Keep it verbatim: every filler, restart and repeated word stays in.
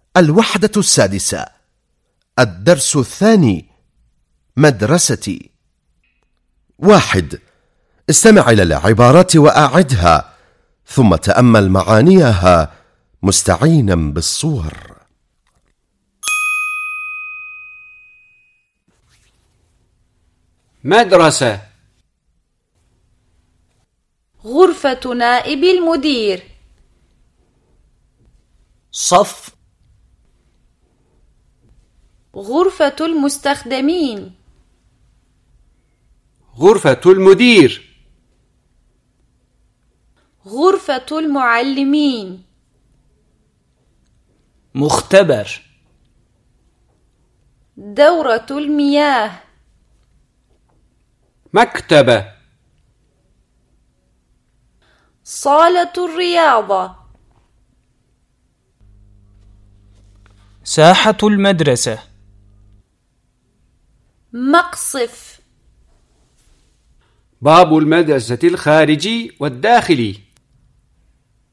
الوحدة السادسة. الدرس الثاني. مدرستي. واحد. استمع إلى العبارات وأعدها، ثم تأمل معانيها مستعينا بالصور. مدرسة. غرفة نائب المدير. صف. غرفة المستخدمين. غرفة المدير. غرفة المعلمين. مختبر. دورة المياه. مكتبة. صالة الرياضة. ساحة المدرسة. مقصف. باب المدرسة الخارجي والداخلي.